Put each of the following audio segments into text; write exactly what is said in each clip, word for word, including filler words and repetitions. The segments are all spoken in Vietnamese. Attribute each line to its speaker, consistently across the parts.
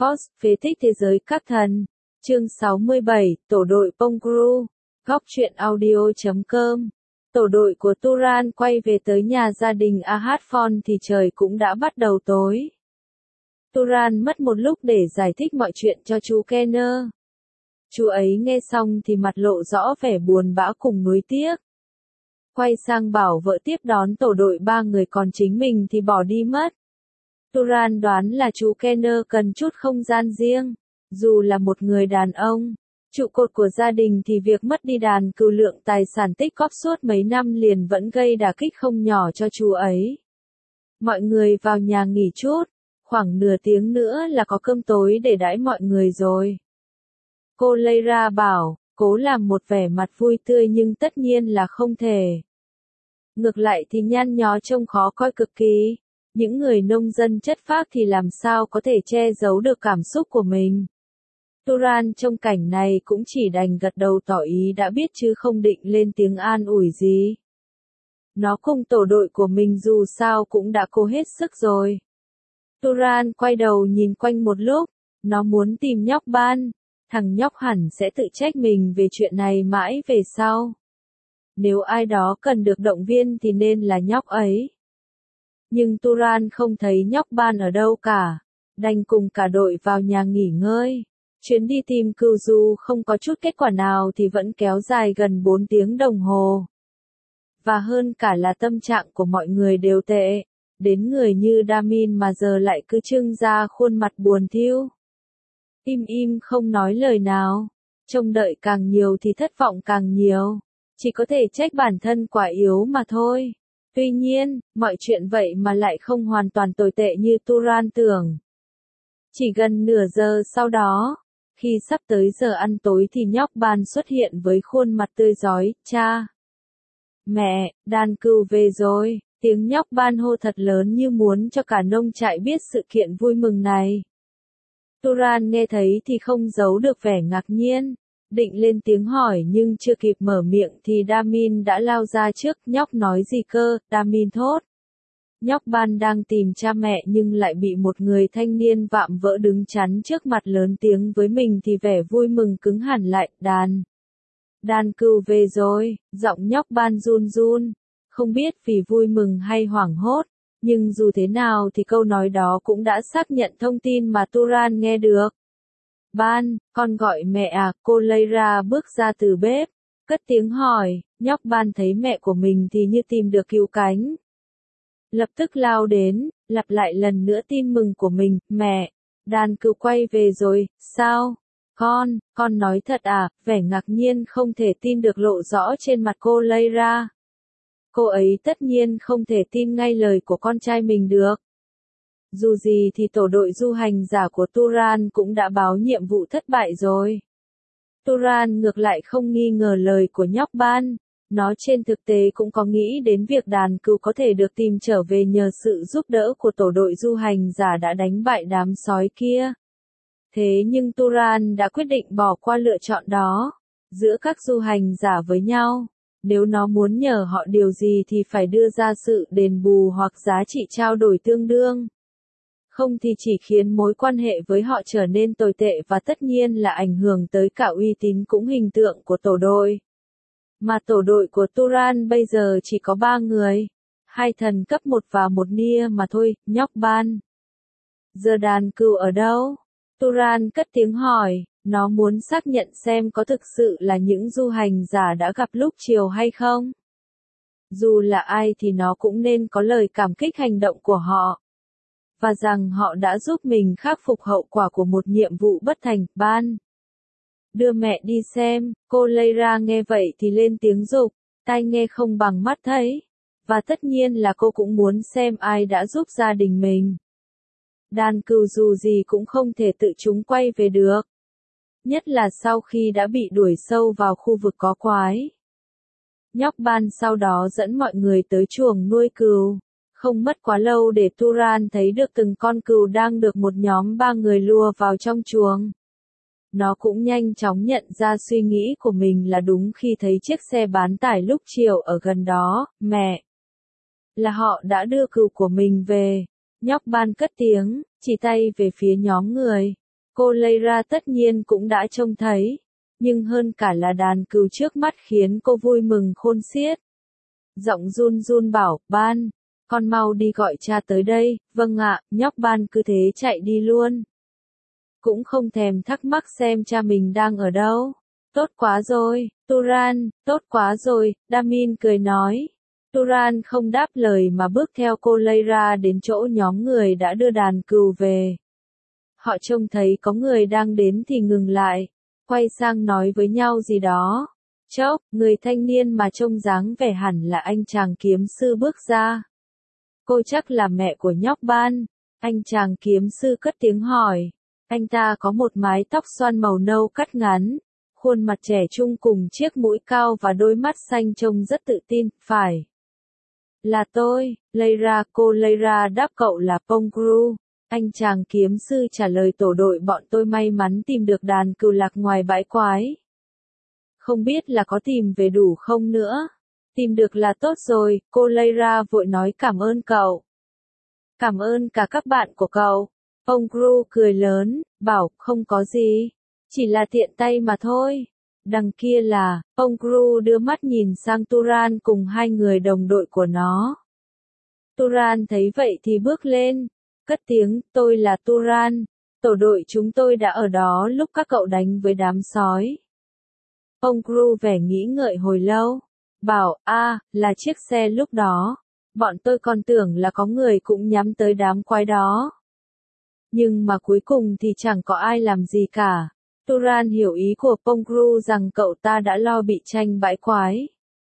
Speaker 1: Force, phế tích thế giới các thần. Chương sáu mươi bảy, Tổ đội Pongru. Góc truyện audio chấm com. Tổ đội của Turan quay về tới nhà gia đình Ahadphon thì trời cũng đã bắt đầu tối. Turan mất một lúc để giải thích mọi chuyện cho chú Kenner. Chú ấy nghe xong thì mặt lộ rõ vẻ buồn bã cùng nuối tiếc. Quay sang bảo vợ tiếp đón tổ đội ba người, còn chính mình thì bỏ đi mất. Turan đoán là chú Kenner cần chút không gian riêng. Dù là một người đàn ông, trụ cột của gia đình thì việc mất đi đàn cừu, lượng tài sản tích góp suốt mấy năm liền vẫn gây đả kích không nhỏ cho chú ấy. Mọi người vào nhà nghỉ chút, khoảng nửa tiếng nữa là có cơm tối để đãi mọi người rồi. Cô Leira bảo, cố làm một vẻ mặt vui tươi nhưng tất nhiên là không thể. Ngược lại thì nhăn nhó trông khó coi cực kỳ. Những người nông dân chất phác thì làm sao có thể che giấu được cảm xúc của mình. Turan trong cảnh này cũng chỉ đành gật đầu tỏ ý đã biết chứ không định lên tiếng an ủi gì. Nó cùng tổ đội của mình dù sao cũng đã cố hết sức rồi. Turan quay đầu nhìn quanh một lúc, nó muốn tìm nhóc Ban. Thằng nhóc hẳn sẽ tự trách mình về chuyện này mãi về sau. Nếu ai đó cần được động viên thì nên là nhóc ấy. Nhưng Turan không thấy nhóc Ban ở đâu cả, đành cùng cả đội vào nhà nghỉ ngơi. Chuyến đi tìm cừu dù không có chút kết quả nào thì vẫn kéo dài gần bốn tiếng đồng hồ. Và hơn cả là tâm trạng của mọi người đều tệ, đến người như Damin mà giờ lại cứ trưng ra khuôn mặt buồn thiu. Im im không nói lời nào, trông đợi càng nhiều thì thất vọng càng nhiều, chỉ có thể trách bản thân quá yếu mà thôi. Tuy nhiên, mọi chuyện vậy mà lại không hoàn toàn tồi tệ như Turan tưởng. Chỉ gần nửa giờ sau đó, khi sắp tới giờ ăn tối thì nhóc Ban xuất hiện với khuôn mặt tươi rói, cha. Mẹ, đàn cừu về rồi, tiếng nhóc Ban hô thật lớn như muốn cho cả nông trại biết sự kiện vui mừng này. Turan nghe thấy thì không giấu được vẻ ngạc nhiên, định lên tiếng hỏi nhưng chưa kịp mở miệng thì Damin đã lao ra trước. Nhóc nói gì cơ? Damin thốt. Nhóc Ban đang tìm cha mẹ nhưng lại bị một người thanh niên vạm vỡ đứng chắn trước mặt lớn tiếng với mình thì vẻ vui mừng cứng hẳn lại. Đàn. Đàn cừu về rồi, giọng nhóc Ban run run, không biết vì vui mừng hay hoảng hốt. Nhưng dù thế nào thì câu nói đó cũng đã xác nhận thông tin mà Turan nghe được. Ban, con gọi mẹ à? Cô Leira bước ra từ bếp, cất tiếng hỏi. Nhóc Ban thấy mẹ của mình thì như tìm được cứu cánh. Lập tức lao đến, lặp lại lần nữa tin mừng của mình. Mẹ, đàn cừu quay về rồi, sao? Con, con nói thật à? Vẻ ngạc nhiên không thể tin được lộ rõ trên mặt cô Leira. Cô ấy tất nhiên không thể tin ngay lời của con trai mình được. Dù gì thì tổ đội du hành giả của Turan cũng đã báo nhiệm vụ thất bại rồi. Turan ngược lại không nghi ngờ lời của nhóc Ban, nó trên thực tế cũng có nghĩ đến việc đàn cừu có thể được tìm trở về nhờ sự giúp đỡ của tổ đội du hành giả đã đánh bại đám sói kia. Thế nhưng Turan đã quyết định bỏ qua lựa chọn đó. Giữa các du hành giả với nhau, nếu nó muốn nhờ họ điều gì thì phải đưa ra sự đền bù hoặc giá trị trao đổi tương đương. Không thì chỉ khiến mối quan hệ với họ trở nên tồi tệ và tất nhiên là ảnh hưởng tới cả uy tín cũng hình tượng của tổ đội. Mà tổ đội của Turan bây giờ chỉ có ba người, hai thần cấp một và một nia mà thôi. Nhóc Ban. Giờ đàn cừu ở đâu? Turan cất tiếng hỏi, nó muốn xác nhận xem có thực sự là những du hành giả đã gặp lúc chiều hay không. Dù là ai thì nó cũng nên có lời cảm kích hành động của họ. Và rằng họ đã giúp mình khắc phục hậu quả của một nhiệm vụ bất thành. Ban. Đưa mẹ đi xem. Cô Leira nghe vậy thì lên tiếng giục, tai nghe không bằng mắt thấy. Và tất nhiên là cô cũng muốn xem ai đã giúp gia đình mình. Đàn cừu dù gì cũng không thể tự chúng quay về được. Nhất là sau khi đã bị đuổi sâu vào khu vực có quái. Nhóc Ban sau đó dẫn mọi người tới chuồng nuôi cừu. Không mất quá lâu để Turan thấy được từng con cừu đang được một nhóm ba người lùa vào trong chuồng. Nó cũng nhanh chóng nhận ra suy nghĩ của mình là đúng khi thấy chiếc xe bán tải lúc chiều ở gần đó. Mẹ! Là họ đã đưa cừu của mình về. Nhóc Ban cất tiếng, chỉ tay về phía nhóm người. cô Lyra tất nhiên cũng đã trông thấy, nhưng hơn cả là đàn cừu trước mắt khiến cô vui mừng khôn xiết. Giọng run run bảo, Ban, con mau đi gọi cha tới đây. Vâng ạ. Nhóc Ban cứ thế chạy đi luôn. Cũng không thèm thắc mắc xem cha mình đang ở đâu. Tốt quá rồi, Turan, tốt quá rồi, Damin cười nói. Turan không đáp lời mà bước theo cô Lyra đến chỗ nhóm người đã đưa đàn cừu về. Họ trông thấy có người đang đến thì ngừng lại, quay sang nói với nhau gì đó. Chốc, người thanh niên mà trông dáng vẻ hẳn là anh chàng kiếm sư bước ra. Cô chắc là mẹ của nhóc Ban. Anh chàng kiếm sư cất tiếng hỏi. Anh ta có một mái tóc xoăn màu nâu cắt ngắn, khuôn mặt trẻ trung cùng chiếc mũi cao và đôi mắt xanh trông rất tự tin. Phải. Là tôi, Lyra. Cô Lyra đáp cậu là Pongru. Anh chàng kiếm sư trả lời tổ đội bọn tôi may mắn tìm được đàn cừu lạc ngoài bãi quái. Không biết là có tìm về đủ không nữa. Tìm được là tốt rồi, cô Lyra vội nói cảm ơn cậu. Cảm ơn cả các bạn của cậu. Pongru cười lớn, bảo không có gì. Chỉ là tiện tay mà thôi. Đằng kia là, Pongru đưa mắt nhìn sang Turan cùng hai người đồng đội của nó. Turan thấy vậy thì bước lên, cất tiếng, tôi là Turan. Tổ đội chúng tôi đã ở đó lúc các cậu đánh với đám sói. Pongru vẻ nghĩ ngợi hồi lâu. Bảo, a, là chiếc xe lúc đó. Bọn tôi còn tưởng là có người cũng nhắm tới đám quái đó. Nhưng mà cuối cùng thì chẳng có ai làm gì cả. Turan hiểu ý của Pongru rằng cậu ta đã lo bị tranh bãi quái.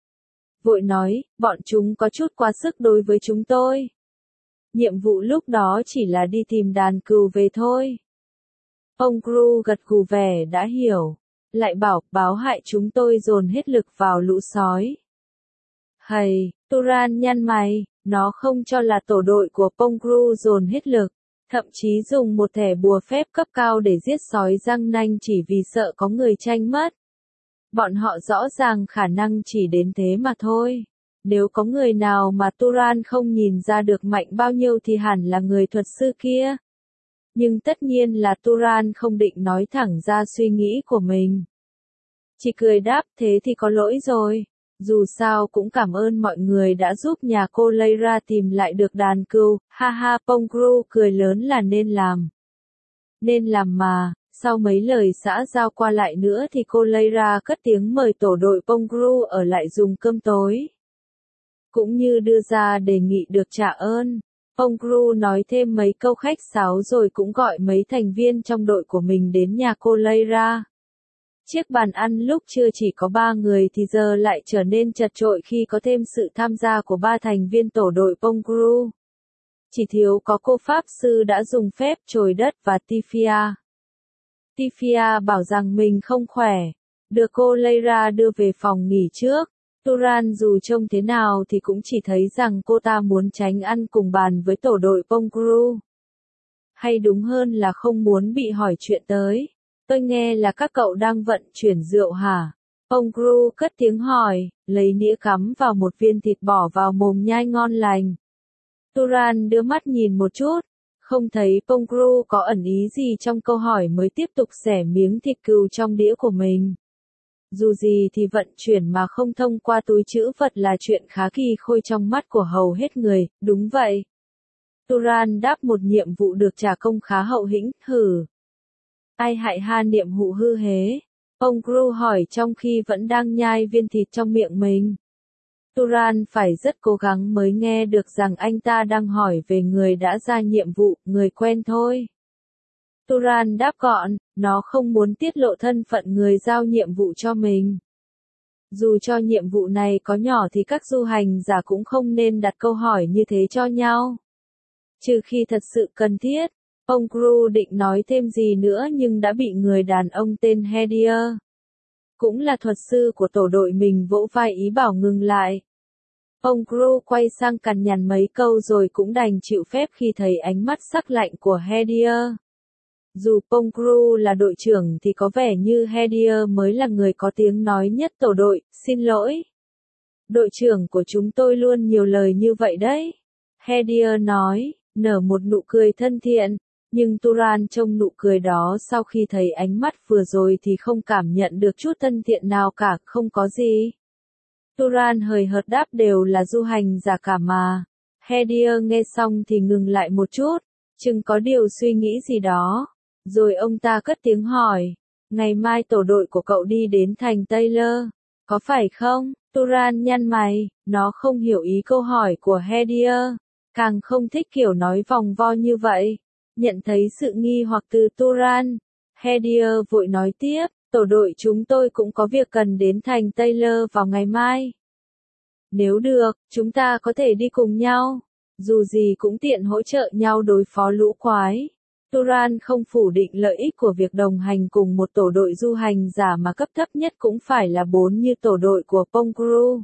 Speaker 1: Vội nói, bọn chúng có chút quá sức đối với chúng tôi. Nhiệm vụ lúc đó chỉ là đi tìm đàn cừu về thôi. Pongru gật gù vẻ đã hiểu. Lại bảo, báo hại chúng tôi dồn hết lực vào lũ sói. Hầy, Turan nhăn mày, nó không cho là tổ đội của Pongru dồn hết lực, thậm chí dùng một thẻ bùa phép cấp cao để giết sói răng nanh chỉ vì sợ có người tranh mất. Bọn họ rõ ràng khả năng chỉ đến thế mà thôi. Nếu có người nào mà Turan không nhìn ra được mạnh bao nhiêu thì hẳn là người thuật sư kia. Nhưng tất nhiên là Turan không định nói thẳng ra suy nghĩ của mình. Chỉ cười đáp, thế thì có lỗi rồi. Dù sao cũng cảm ơn mọi người đã giúp nhà cô Lyra tìm lại được đàn cừu. Ha ha, Pongru cười lớn là nên làm. Nên làm mà. Sau mấy lời xã giao qua lại nữa thì cô Lyra cất tiếng mời tổ đội Pongru ở lại dùng cơm tối. Cũng như đưa ra đề nghị được trả ơn. Pongru nói thêm mấy câu khách sáo rồi cũng gọi mấy thành viên trong đội của mình đến nhà cô Lyra. Chiếc bàn ăn lúc trưa chỉ có ba người thì giờ lại trở nên chật chội khi có thêm sự tham gia của ba thành viên tổ đội Pongru. Chỉ thiếu có cô Pháp Sư đã dùng phép trồi đất và Tifia. Tifia bảo rằng mình không khỏe, được cô Lyra đưa về phòng nghỉ trước. Turan dù trông thế nào thì cũng chỉ thấy rằng cô ta muốn tránh ăn cùng bàn với tổ đội Pongru. Hay đúng hơn là không muốn bị hỏi chuyện tới. Tôi nghe là các cậu đang vận chuyển rượu hả? Pongru cất tiếng hỏi, lấy nĩa cắm vào một viên thịt bỏ vào mồm nhai ngon lành. Turan đưa mắt nhìn một chút, không thấy Pongru có ẩn ý gì trong câu hỏi mới tiếp tục xẻ miếng thịt cừu trong đĩa của mình. Dù gì thì vận chuyển mà không thông qua túi trữ vật là chuyện khá kỳ khôi trong mắt của hầu hết người, đúng vậy. Turan đáp một nhiệm vụ được trả công khá hậu hĩnh, hử. Ai hại ha niệm hụ hư hế? Pongru hỏi trong khi vẫn đang nhai viên thịt trong miệng mình. Turan phải rất cố gắng mới nghe được rằng anh ta đang hỏi về người đã ra nhiệm vụ, người quen thôi. Turan đáp gọn, nó không muốn tiết lộ thân phận người giao nhiệm vụ cho mình. Dù cho nhiệm vụ này có nhỏ thì các du hành giả cũng không nên đặt câu hỏi như thế cho nhau. Trừ khi thật sự cần thiết. Pongru định nói thêm gì nữa nhưng đã bị người đàn ông tên Hedier, cũng là thuật sư của tổ đội mình vỗ vai ý bảo ngừng lại. Pongru quay sang cằn nhằn mấy câu rồi cũng đành chịu phép khi thấy ánh mắt sắc lạnh của Hedier. Dù Pongru là đội trưởng thì có vẻ như Hedier mới là người có tiếng nói nhất tổ đội, xin lỗi. Đội trưởng của chúng tôi luôn nhiều lời như vậy đấy. Hedier nói, nở một nụ cười thân thiện. Nhưng Turan trông nụ cười đó sau khi thấy ánh mắt vừa rồi thì không cảm nhận được chút thân thiện nào cả, không có gì. Turan hời hợt đáp đều là du hành giả cả mà. Hadir nghe xong thì ngừng lại một chút, chừng có điều suy nghĩ gì đó. Rồi ông ta cất tiếng hỏi, ngày mai tổ đội của cậu đi đến thành Taylor, có phải không? Turan nhăn mày, nó không hiểu ý câu hỏi của Hadir, càng không thích kiểu nói vòng vo như vậy. Nhận thấy sự nghi hoặc từ Turan, Hadir vội nói tiếp, tổ đội chúng tôi cũng có việc cần đến thành Taylor vào ngày mai. Nếu được, chúng ta có thể đi cùng nhau, dù gì cũng tiện hỗ trợ nhau đối phó lũ quái. Turan không phủ định lợi ích của việc đồng hành cùng một tổ đội du hành giả mà cấp thấp nhất cũng phải là bốn như tổ đội của Pongru.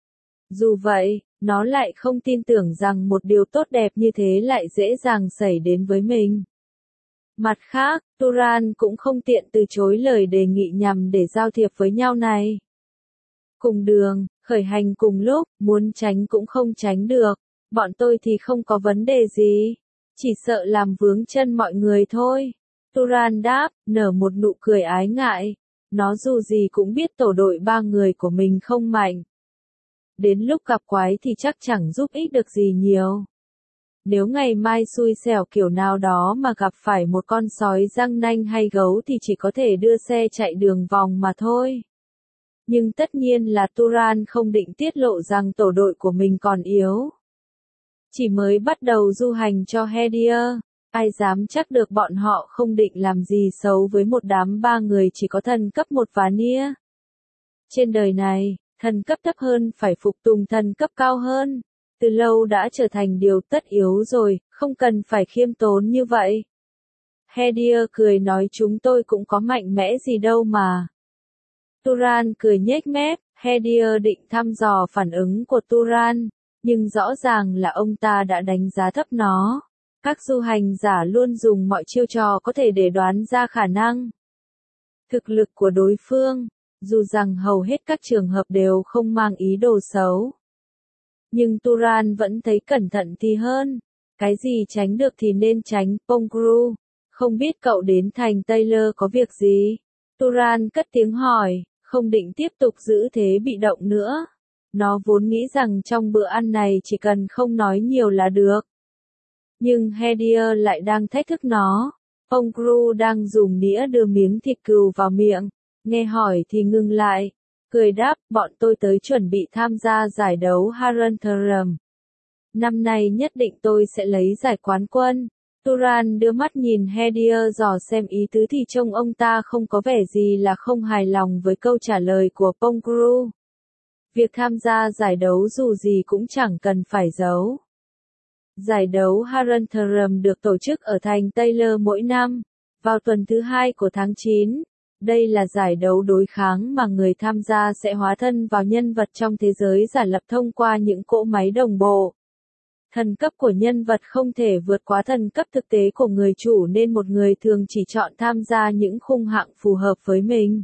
Speaker 1: Dù vậy, nó lại không tin tưởng rằng một điều tốt đẹp như thế lại dễ dàng xảy đến với mình. Mặt khác, Turan cũng không tiện từ chối lời đề nghị nhằm để giao thiệp với nhau này. Cùng đường, khởi hành cùng lúc, muốn tránh cũng không tránh được, bọn tôi thì không có vấn đề gì, chỉ sợ làm vướng chân mọi người thôi. Turan đáp, nở một nụ cười ái ngại, nó dù gì cũng biết tổ đội ba người của mình không mạnh. Đến lúc gặp quái thì chắc chẳng giúp ích được gì nhiều. Nếu ngày mai xui xẻo kiểu nào đó mà gặp phải một con sói răng nanh hay gấu thì chỉ có thể đưa xe chạy đường vòng mà thôi. Nhưng tất nhiên là Turan không định tiết lộ rằng tổ đội của mình còn yếu. Chỉ mới bắt đầu du hành cho Hadir, ai dám chắc được bọn họ không định làm gì xấu với một đám ba người chỉ có thần cấp một và nia. Trên đời này, thần cấp thấp hơn phải phục tùng thần cấp cao hơn. Từ lâu đã trở thành điều tất yếu rồi, không cần phải khiêm tốn như vậy. Hadir cười nói chúng tôi cũng có mạnh mẽ gì đâu mà. Turan cười nhếch mép, Hadir định thăm dò phản ứng của Turan, nhưng rõ ràng là ông ta đã đánh giá thấp nó. Các du hành giả luôn dùng mọi chiêu trò có thể để đoán ra khả năng thực lực của đối phương, dù rằng hầu hết các trường hợp đều không mang ý đồ xấu. Nhưng Turan vẫn thấy cẩn thận thì hơn. Cái gì tránh được thì nên tránh. Pongru, không biết cậu đến thành Taylor có việc gì? Turan cất tiếng hỏi, không định tiếp tục giữ thế bị động nữa. Nó vốn nghĩ rằng trong bữa ăn này chỉ cần không nói nhiều là được. Nhưng Hadir lại đang thách thức nó. Pongru đang dùng đĩa đưa miếng thịt cừu vào miệng. Nghe hỏi thì ngừng lại. Cười đáp, bọn tôi tới chuẩn bị tham gia giải đấu Harantaram. Năm nay nhất định tôi sẽ lấy giải quán quân. Turan đưa mắt nhìn Hadir dò xem ý tứ thì trông ông ta không có vẻ gì là không hài lòng với câu trả lời của Pongru. Việc tham gia giải đấu dù gì cũng chẳng cần phải giấu. Giải đấu Harantaram được tổ chức ở thành Taylor mỗi năm, vào tuần thứ hai của tháng chín. Đây là giải đấu đối kháng mà người tham gia sẽ hóa thân vào nhân vật trong thế giới giả lập thông qua những cỗ máy đồng bộ. Thần cấp của nhân vật không thể vượt quá thần cấp thực tế của người chủ nên một người thường chỉ chọn tham gia những khung hạng phù hợp với mình.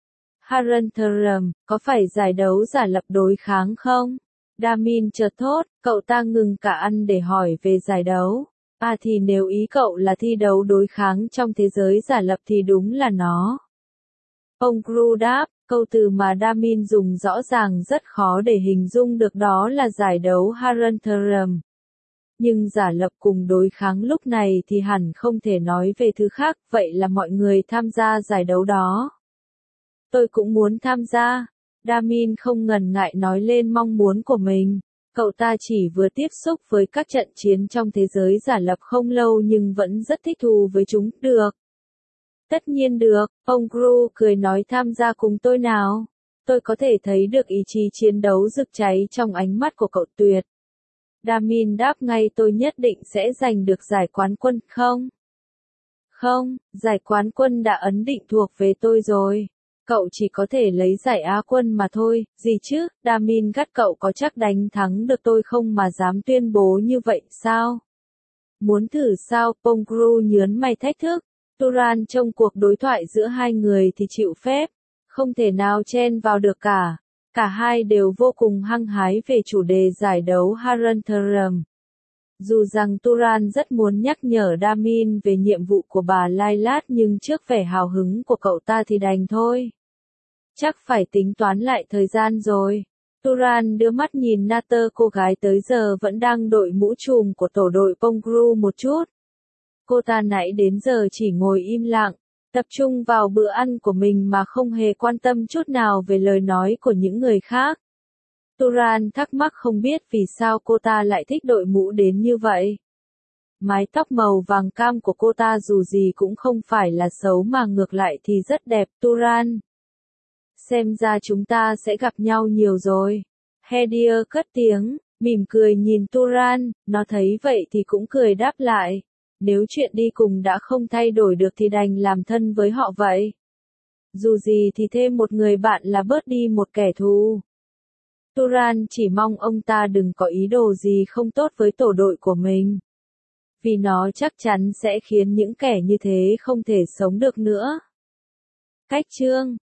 Speaker 1: Harantaram, có phải giải đấu giả lập đối kháng không? Damin chợt thốt, cậu ta ngừng cả ăn để hỏi về giải đấu. À thì nếu ý cậu là thi đấu đối kháng trong thế giới giả lập thì đúng là nó. Pongru đáp, câu từ mà Damin dùng rõ ràng rất khó để hình dung được đó là giải đấu Harantaram. Nhưng giả lập cùng đối kháng lúc này thì hẳn không thể nói về thứ khác, vậy là mọi người tham gia giải đấu đó. Tôi cũng muốn tham gia. Damin không ngần ngại nói lên mong muốn của mình. Cậu ta chỉ vừa tiếp xúc với các trận chiến trong thế giới giả lập không lâu nhưng vẫn rất thích thú với chúng. Được. Tất nhiên được, Pongru cười nói tham gia cùng tôi nào. Tôi có thể thấy được ý chí chiến đấu rực cháy trong ánh mắt của cậu tuyệt. Damin đáp ngay tôi nhất định sẽ giành được giải quán quân, không? Không, giải quán quân đã ấn định thuộc về tôi rồi. Cậu chỉ có thể lấy giải Á quân mà thôi, gì chứ, Damin gắt cậu có chắc đánh thắng được tôi không mà dám tuyên bố như vậy sao? Muốn thử sao? Pongru nhớn mày thách thức. Turan trong cuộc đối thoại giữa hai người thì chịu phép, không thể nào chen vào được cả. Cả hai đều vô cùng hăng hái về chủ đề giải đấu Harantaram. Dù rằng Turan rất muốn nhắc nhở Damin về nhiệm vụ của bà Lailat nhưng trước vẻ hào hứng của cậu ta thì đành thôi. Chắc phải tính toán lại thời gian rồi. Turan đưa mắt nhìn Nater, cô gái tới giờ vẫn đang đội mũ trùm của tổ đội Pongru một chút. Cô ta nãy đến giờ chỉ ngồi im lặng, tập trung vào bữa ăn của mình mà không hề quan tâm chút nào về lời nói của những người khác. Turan thắc mắc không biết vì sao cô ta lại thích đội mũ đến như vậy. Mái tóc màu vàng cam của cô ta dù gì cũng không phải là xấu mà ngược lại thì rất đẹp. Turan. Xem ra chúng ta sẽ gặp nhau nhiều rồi. Hedir cất tiếng, mỉm cười nhìn Turan, nó thấy vậy thì cũng cười đáp lại. Nếu chuyện đi cùng đã không thay đổi được thì đành làm thân với họ vậy. Dù gì thì thêm một người bạn là bớt đi một kẻ thù. Turan chỉ mong ông ta đừng có ý đồ gì không tốt với tổ đội của mình. Vì nó chắc chắn sẽ khiến những kẻ như thế không thể sống được nữa. Cách chương